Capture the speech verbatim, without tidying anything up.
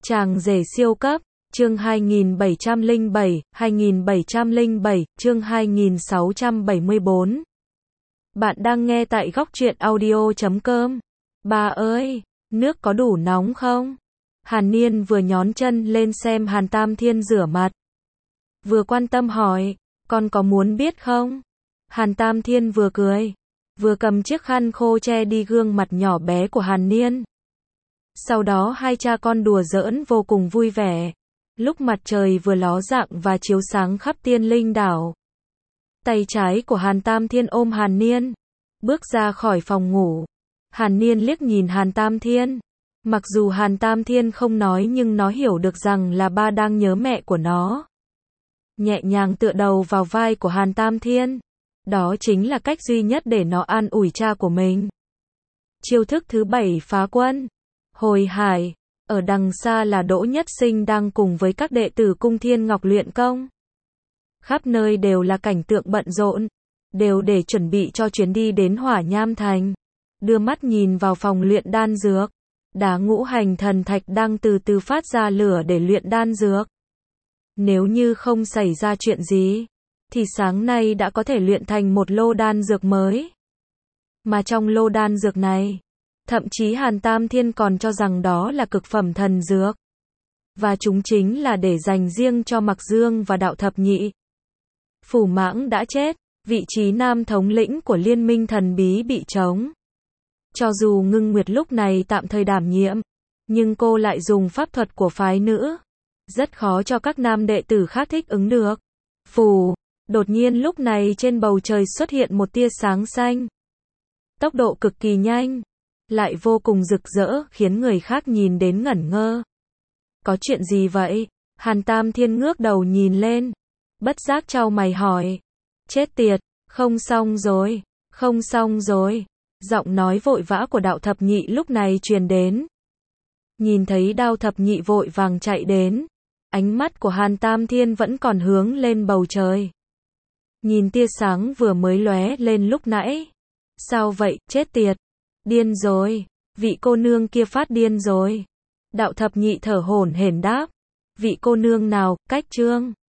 Chàng rể siêu cấp, chương hai nghìn bảy trăm lẻ bảy, hai nghìn bảy trăm lẻ bảy, chương hai nghìn sáu trăm bảy mươi tư. Bạn đang nghe tại góc truyện audio chấm com. Bà ơi, nước có đủ nóng không? Hàn Niên vừa nhón chân lên xem Hàn Tam Thiên rửa mặt, vừa quan tâm hỏi, con có muốn biết không? Hàn Tam Thiên vừa cười, vừa cầm chiếc khăn khô che đi gương mặt nhỏ bé của Hàn Niên. Sau đó hai cha con đùa giỡn vô cùng vui vẻ. Lúc mặt trời vừa ló dạng và chiếu sáng khắp Tiên Linh đảo, tay trái của Hàn Tam Thiên ôm Hàn Niên, bước ra khỏi phòng ngủ. Hàn Niên liếc nhìn Hàn Tam Thiên. Mặc dù Hàn Tam Thiên không nói nhưng nó hiểu được rằng là ba đang nhớ mẹ của nó. Nhẹ nhàng tựa đầu vào vai của Hàn Tam Thiên. Đó chính là cách duy nhất để nó an ủi cha của mình. Chiêu thức thứ bảy phá quân. Hồi hải, ở đằng xa là Đỗ Nhất Sinh đang cùng với các đệ tử Cung Thiên Ngọc luyện công. Khắp nơi đều là cảnh tượng bận rộn, đều để chuẩn bị cho chuyến đi đến Hỏa Nham Thành. Đưa mắt nhìn vào phòng luyện đan dược, đá ngũ hành thần thạch đang từ từ phát ra lửa để luyện đan dược. Nếu như không xảy ra chuyện gì, thì sáng nay đã có thể luyện thành một lô đan dược mới. Mà trong lô đan dược này, thậm chí Hàn Tam Thiên còn cho rằng đó là cực phẩm thần dược. Và chúng chính là để dành riêng cho Mặc Dương và Đạo Thập Nhị. Phủ Mãng đã chết, vị trí nam thống lĩnh của liên minh thần bí bị trống. Cho dù Ngưng Nguyệt lúc này tạm thời đảm nhiệm, nhưng cô lại dùng pháp thuật của phái nữ. Rất khó cho các nam đệ tử khác thích ứng được. Phù, đột nhiên lúc này trên bầu trời xuất hiện một tia sáng xanh. Tốc độ cực kỳ nhanh, lại vô cùng rực rỡ, khiến người khác nhìn đến ngẩn ngơ. Có chuyện gì vậy? Hàn Tam Thiên ngước đầu nhìn lên, bất giác chau mày hỏi. Chết tiệt, không xong rồi, không xong rồi. Giọng nói vội vã của Đạo Thập Nhị lúc này truyền đến. Nhìn thấy Đạo Thập Nhị vội vàng chạy đến, ánh mắt của Hàn Tam Thiên vẫn còn hướng lên bầu trời. Nhìn tia sáng vừa mới lóe lên lúc nãy. Sao vậy, chết tiệt? Điên rồi, vị cô nương kia phát điên rồi. Đạo Thập Nhị thở hổn hển đáp. Vị cô nương nào, Cách Trương?